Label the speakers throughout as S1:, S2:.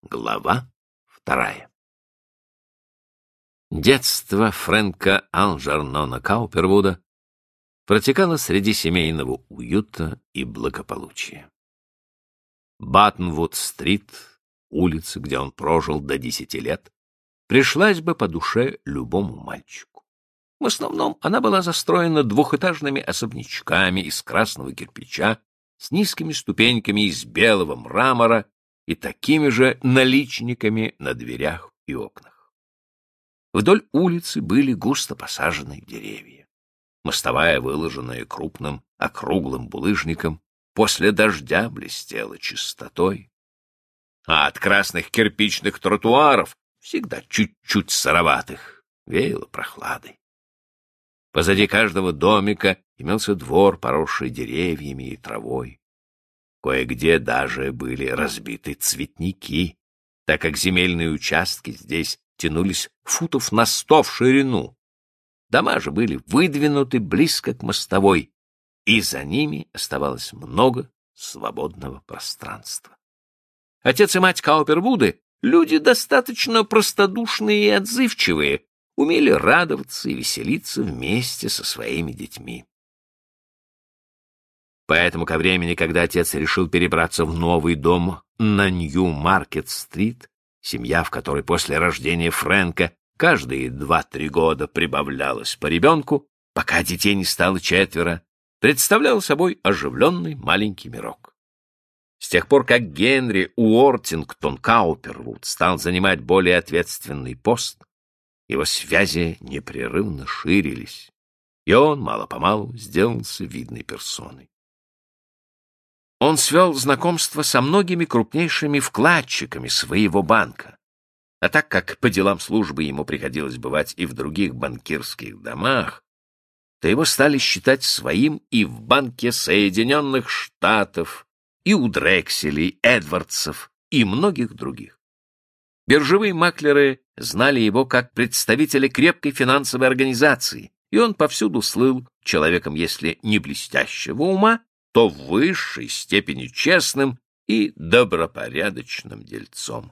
S1: Глава 2. Детство Фрэнка Алджернона Каупервуда протекало среди семейного уюта и благополучия. Баттонвуд-стрит, улица, где он прожил до 10 лет, пришлась бы по душе любому мальчику. В основном она была застроена двухэтажными особнячками из красного кирпича с низкими ступеньками из белого мрамора и такими же наличниками на дверях и окнах. Вдоль улицы были густо посажены деревья. Мостовая, выложенная крупным округлым булыжником, после дождя блестела чистотой, а от красных кирпичных тротуаров, всегда чуть-чуть сыроватых, веяло прохладой. Позади каждого домика имелся двор, поросший деревьями и травой. Кое-где даже были разбиты цветники, так как земельные участки здесь тянулись футов на 100 в ширину. Дома же были выдвинуты близко к мостовой, и за ними оставалось много свободного пространства. Отец и мать Каупервуды, люди достаточно простодушные и отзывчивые, умели радоваться и веселиться вместе со своими детьми. Поэтому ко времени, когда отец решил перебраться в новый дом на Нью-Маркет-стрит, семья, в которой после рождения Фрэнка каждые 2-3 года прибавлялось по ребенку, пока детей не стало 4, представлял собой оживленный маленький мирок. С тех пор, как Генри Уортингтон Каупервуд стал занимать более ответственный пост, его связи непрерывно ширились, и он мало-помалу сделался видной персоной. Он свел знакомство со многими крупнейшими вкладчиками своего банка, а так как по делам службы ему приходилось бывать и в других банкирских домах, то его стали считать своим и в Банке Соединенных Штатов, и у Дрекселей, Эдвардсов и многих других. Биржевые маклеры знали его как представителя крепкой финансовой организации, и он повсюду слыл человеком, если не блестящего ума, то в высшей степени честным и добропорядочным дельцом.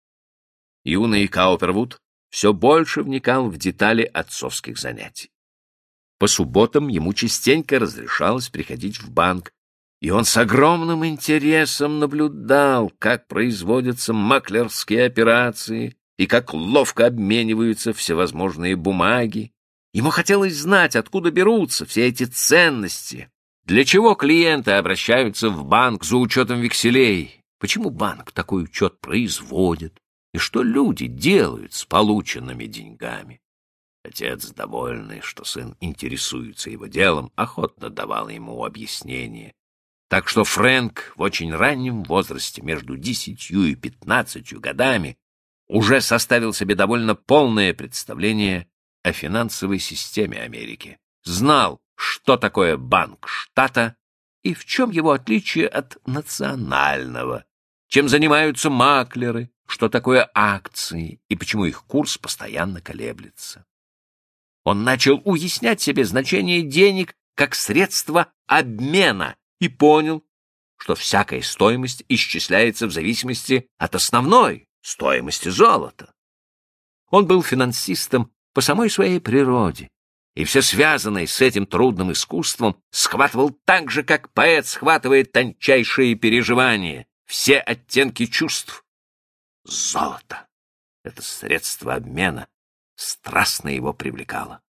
S1: Юный Каупервуд все больше вникал в детали отцовских занятий. По субботам ему частенько разрешалось приходить в банк, и он с огромным интересом наблюдал, как производятся маклерские операции и как ловко обмениваются всевозможные бумаги. Ему хотелось знать, откуда берутся все эти ценности, для чего клиенты обращаются в банк за учетом векселей, почему банк такой учет производит и что люди делают с полученными деньгами. Отец, довольный, что сын интересуется его делом, охотно давал ему объяснения. Так что Фрэнк в очень раннем возрасте, между 10 и 15 годами, уже составил себе довольно полное представление о финансовой системе Америки. Знал, что такое банк штата и в чем его отличие от национального, чем занимаются маклеры, что такое акции и почему их курс постоянно колеблется. Он начал уяснять себе значение денег как средство обмена и понял, что всякая стоимость исчисляется в зависимости от основной стоимости золота. Он был финансистом по самой своей природе, и все связанное с этим трудным искусством схватывал так же, как поэт схватывает тончайшие переживания, все оттенки чувств. Золото — это средство обмена, страстно его привлекало.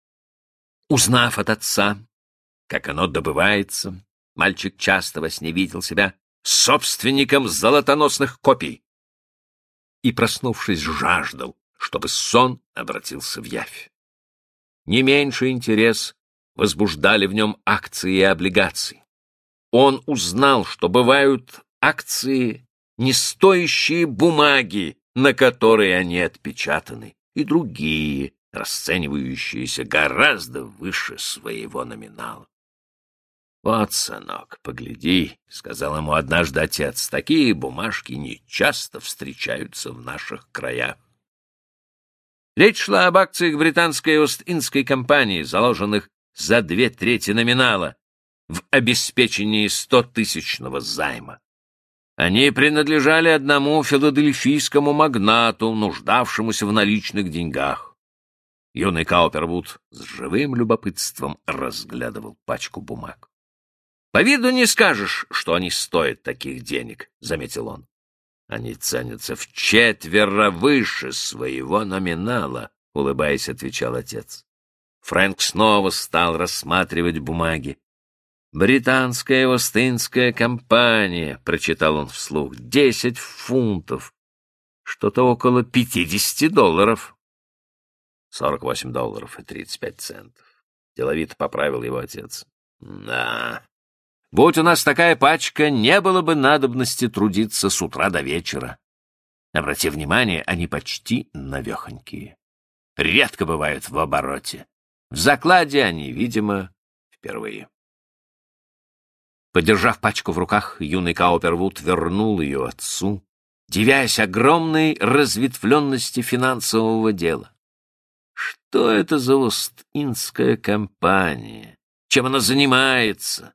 S1: Узнав от отца, как оно добывается, мальчик часто во сне видел себя собственником золотоносных копий и, проснувшись, жаждал, чтобы сон обратился в явь. Не меньший интерес возбуждали в нем акции и облигации. Он узнал, что бывают акции, не стоящие бумаги, на которые они отпечатаны, и другие, расценивающиеся гораздо выше своего номинала. «Вот, сынок, погляди», — сказал ему однажды отец, — «такие бумажки нечасто встречаются в наших краях». Речь шла об акциях британской Ост-Индской компании, заложенных за 2/3 номинала в обеспечении 100-тысячного займа. Они принадлежали одному филадельфийскому магнату, нуждавшемуся в наличных деньгах. Юный Каупервуд с живым любопытством разглядывал пачку бумаг. — По виду не скажешь, что они стоят таких денег, — заметил он. — Они ценятся в 4 выше своего номинала, — улыбаясь, отвечал отец. Фрэнк снова стал рассматривать бумаги. «Британская Остинская компания», — прочитал он вслух, — 10 фунтов, что-то около $50. $48.35. Деловито поправил его отец. Да. Будь у нас такая пачка, не было бы надобности трудиться с утра до вечера. Обрати внимание, они почти навехонькие. Редко бывают в обороте. В закладе они, видимо, впервые. Подержав пачку в руках, юный Каупервуд вернул ее отцу, дивясь огромной разветвленности финансового дела. Что это за Ост-Индская компания? Чем она занимается?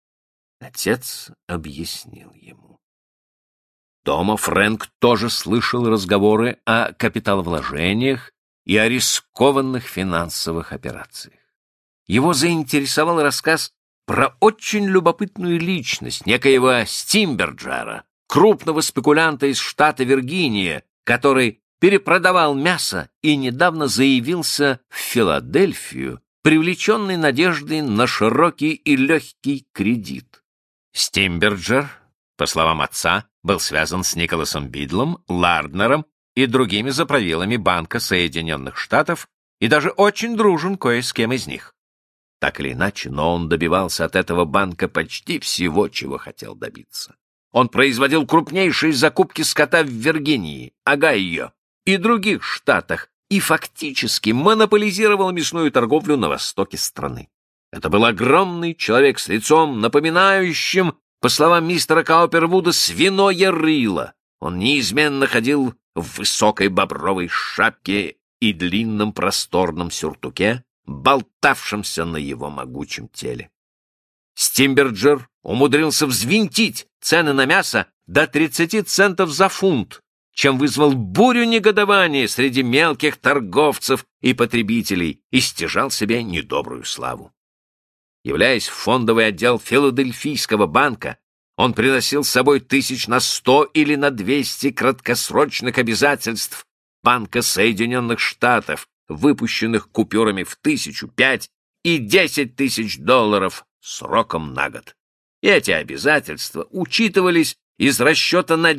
S1: Отец объяснил ему. Дома Фрэнк тоже слышал разговоры о капиталовложениях и о рискованных финансовых операциях. Его заинтересовал рассказ про очень любопытную личность, некоего Стимберджера, крупного спекулянта из штата Виргиния, который перепродавал мясо и недавно заявился в Филадельфию, привлеченный надеждой на широкий и легкий кредит. Стимберджер, по словам отца, был связан с Николасом Бидлом, Ларднером и другими заправилами Банка Соединенных Штатов и даже очень дружен кое с кем из них. Так или иначе, но он добивался от этого банка почти всего, чего хотел добиться. Он производил крупнейшие закупки скота в Виргинии, Огайо и других штатах и фактически монополизировал мясную торговлю на востоке страны. Это был огромный человек с лицом, напоминающим, по словам мистера Каупервуда, свиное рыло. Он неизменно ходил в высокой бобровой шапке и длинном просторном сюртуке, болтавшемся на его могучем теле. Стимберджер умудрился взвинтить цены на мясо до 30 центов за фунт, чем вызвал бурю негодования среди мелких торговцев и потребителей и стяжал себе недобрую славу. Являясь в фондовый отдел Филадельфийского банка, он приносил с собой 100 или на 200 краткосрочных обязательств Банка Соединенных Штатов, выпущенных купюрами в 1000, 5 и 10 тысяч долларов сроком на год. И эти обязательства учитывались из расчета на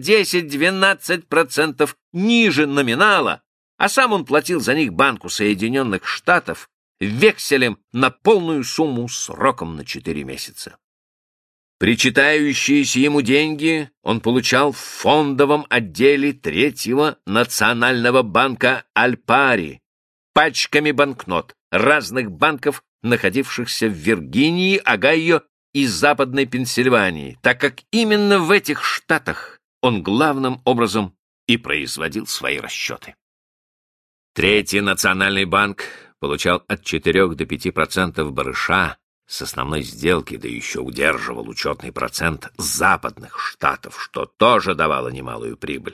S1: 10-12% ниже номинала, а сам он платил за них Банку Соединенных Штатов векселем на полную сумму сроком на 4 месяца. Причитающиеся ему деньги он получал в фондовом отделе 3-го национального банка Альпари, пачками банкнот разных банков, находившихся в Виргинии, Огайо и Западной Пенсильвании, так как именно в этих штатах он главным образом и производил свои расчеты. 3-й национальный банк получал от 4 до 5% барыша с основной сделки, да еще удерживал учетный процент западных штатов, что тоже давало немалую прибыль.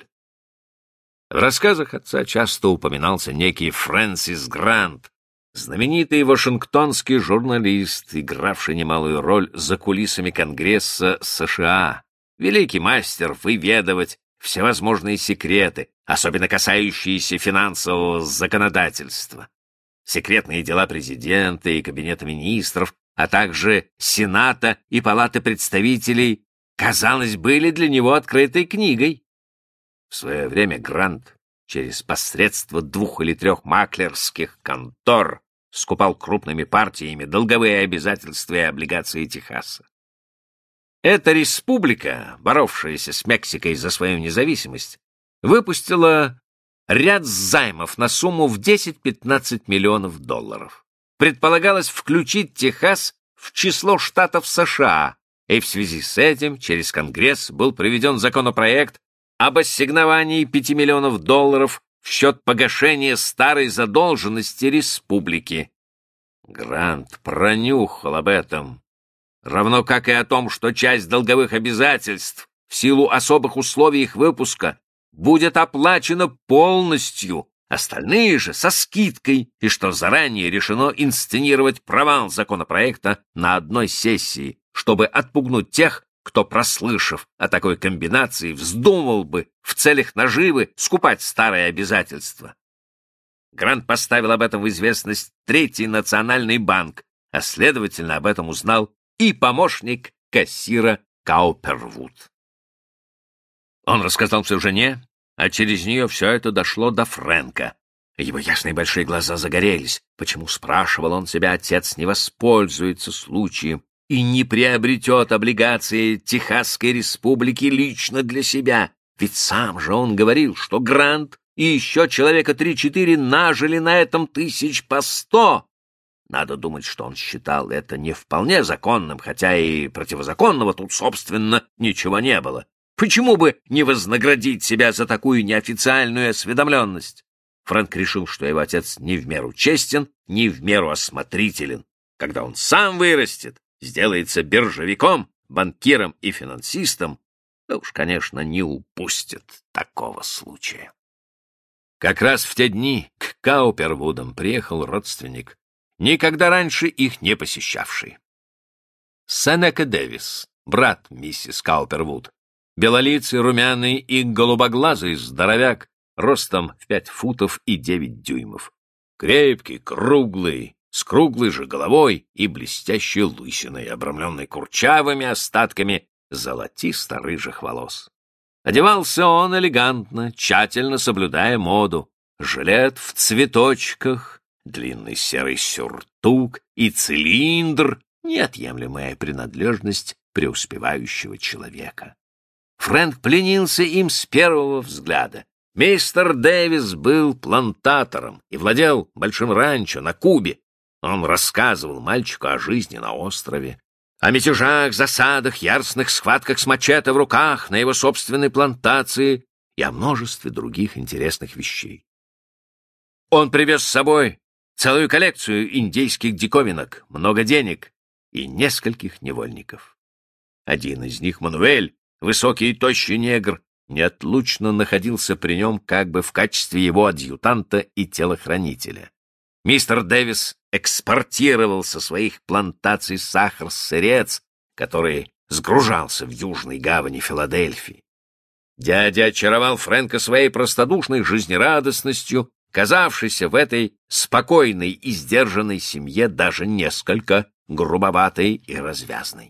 S1: В рассказах отца часто упоминался некий Фрэнсис Грант, знаменитый вашингтонский журналист, игравший немалую роль за кулисами Конгресса США, великий мастер выведывать всевозможные секреты, особенно касающиеся финансового законодательства. Секретные дела президента и кабинета министров, а также Сената и Палаты представителей, казалось, были для него открытой книгой. В свое время Грант через посредство 2 или 3 маклерских контор скупал крупными партиями долговые обязательства и облигации Техаса. Эта республика, боровшаяся с Мексикой за свою независимость, выпустила ряд займов на сумму в 10-15 миллионов долларов. Предполагалось включить Техас в число штатов США, и в связи с этим через Конгресс был приведен законопроект об ассигновании 5 миллионов долларов в счет погашения старой задолженности республики. Грант пронюхал об этом, равно как и о том, что часть долговых обязательств в силу особых условий их выпуска будет оплачено полностью, остальные же со скидкой, и что заранее решено инсценировать провал законопроекта на одной сессии, чтобы отпугнуть тех, кто, прослышав о такой комбинации, вздумал бы в целях наживы скупать старые обязательства. Грант поставил об этом в известность Третий национальный банк, а следовательно об этом узнал и помощник кассира Каупервуд. Он рассказал все жене, а через нее все это дошло до Фрэнка. Его ясные большие глаза загорелись. Почему, спрашивал он себя, отец не воспользуется случаем и не приобретет облигации Техасской республики лично для себя? Ведь сам же он говорил, что Грант и еще человека 3-4 нажили на этом 100. Надо думать, что он считал это не вполне законным, хотя и противозаконного тут, собственно, ничего не было. Почему бы не вознаградить себя за такую неофициальную осведомленность? Фрэнк решил, что его отец не в меру честен, не в меру осмотрителен. Когда он сам вырастет, сделается биржевиком, банкиром и финансистом, то уж, конечно, не упустит такого случая. Как раз в те дни к Каупервудам приехал родственник, никогда раньше их не посещавший. Сенека Дэвис, брат миссис Каупервуд, белолицый, румяный и голубоглазый здоровяк, ростом в 5 футов и 9 дюймов. Крепкий, круглый, с круглой же головой и блестящей лысиной, обрамленной курчавыми остатками золотисто-рыжих волос. Одевался он элегантно, тщательно соблюдая моду. Жилет в цветочках, длинный серый сюртук и цилиндр — неотъемлемая принадлежность преуспевающего человека. Фрэнк пленился им с первого взгляда. Мистер Дэвис был плантатором и владел большим ранчо на Кубе. Он рассказывал мальчику о жизни на острове, о мятежах, засадах, яростных схватках с мачете в руках на его собственной плантации и о множестве других интересных вещей. Он привез с собой целую коллекцию индейских диковинок, много денег и нескольких невольников. Один из них, Мануэль, высокий и тощий негр, неотлучно находился при нем как бы в качестве его адъютанта и телохранителя. Мистер Дэвис экспортировал со своих плантаций сахар-сырец, который сгружался в южной гавани Филадельфии. Дядя очаровал Фрэнка своей простодушной жизнерадостностью, казавшейся в этой спокойной и сдержанной семье даже несколько грубоватой и развязной.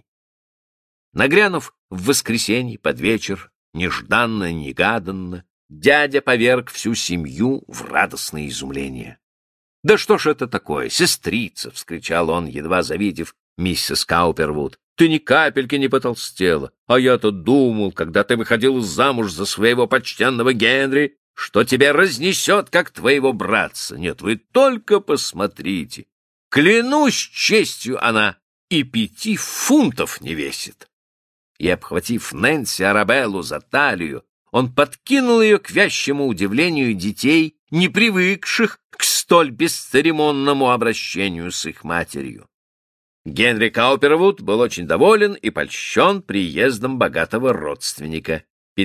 S1: Нагрянув в воскресенье под вечер, нежданно-негаданно, дядя поверг всю семью в радостное изумление. «Да что ж это такое, сестрица!» — вскричал он, едва завидев миссис Каупервуд. «Ты ни капельки не потолстела, а я-то думал, когда ты выходила замуж за своего почтенного Генри, что тебя разнесет, как твоего братца. Нет, вы только посмотрите! Клянусь честью, она и 5 фунтов не весит!» И, обхватив Нэнси Арабеллу за талию, он подкинул ее к вящему удивлению детей, не привыкших к столь бесцеремонному обращению с их матерью. Генри Каупервуд был очень доволен и польщен приездом богатого родственника.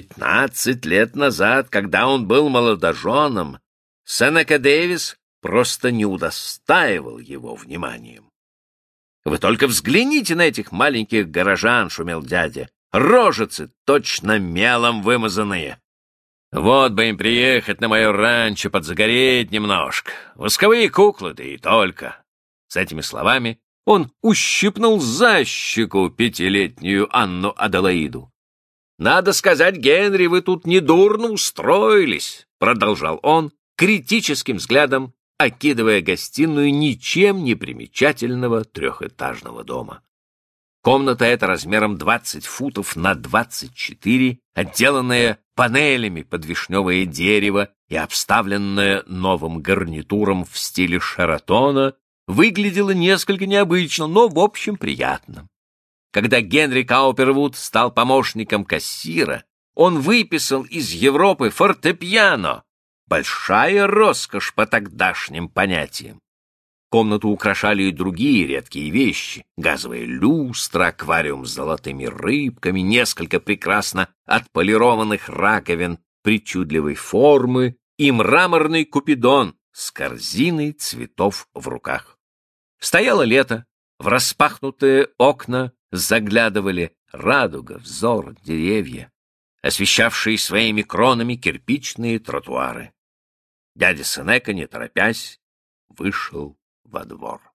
S1: 15 лет назад, когда он был молодоженом, Сенека Дэвис просто не удостаивал его вниманием. «Вы только взгляните на этих маленьких горожан», — шумел дядя. «Рожицы точно мелом вымазанные. Вот бы им приехать на мое ранчо, подзагореть немножко. Восковые куклы, да и только». С этими словами он ущипнул за щеку 5-летнюю Анну Аделаиду. «Надо сказать, Генри, вы тут недурно устроились», — продолжал он, критическим взглядом окидывая гостиную ничем не примечательного 3-этажного дома. Комната эта размером 20 футов на 24, отделанная панелями под вишневое дерево и обставленная новым гарнитуром в стиле Шератона, выглядела несколько необычно, но в общем приятно. Когда Генри Каупервуд стал помощником кассира, он выписал из Европы фортепиано, большая роскошь по тогдашним понятиям. Комнату украшали и другие редкие вещи: газовая люстра, аквариум с золотыми рыбками, несколько прекрасно отполированных раковин причудливой формы и мраморный купидон с корзиной цветов в руках. Стояло лето, в распахнутые окна заглядывали радуга, взор, деревья, освещавшие своими кронами кирпичные тротуары. Дядя Сенека, не торопясь, вышел во двор.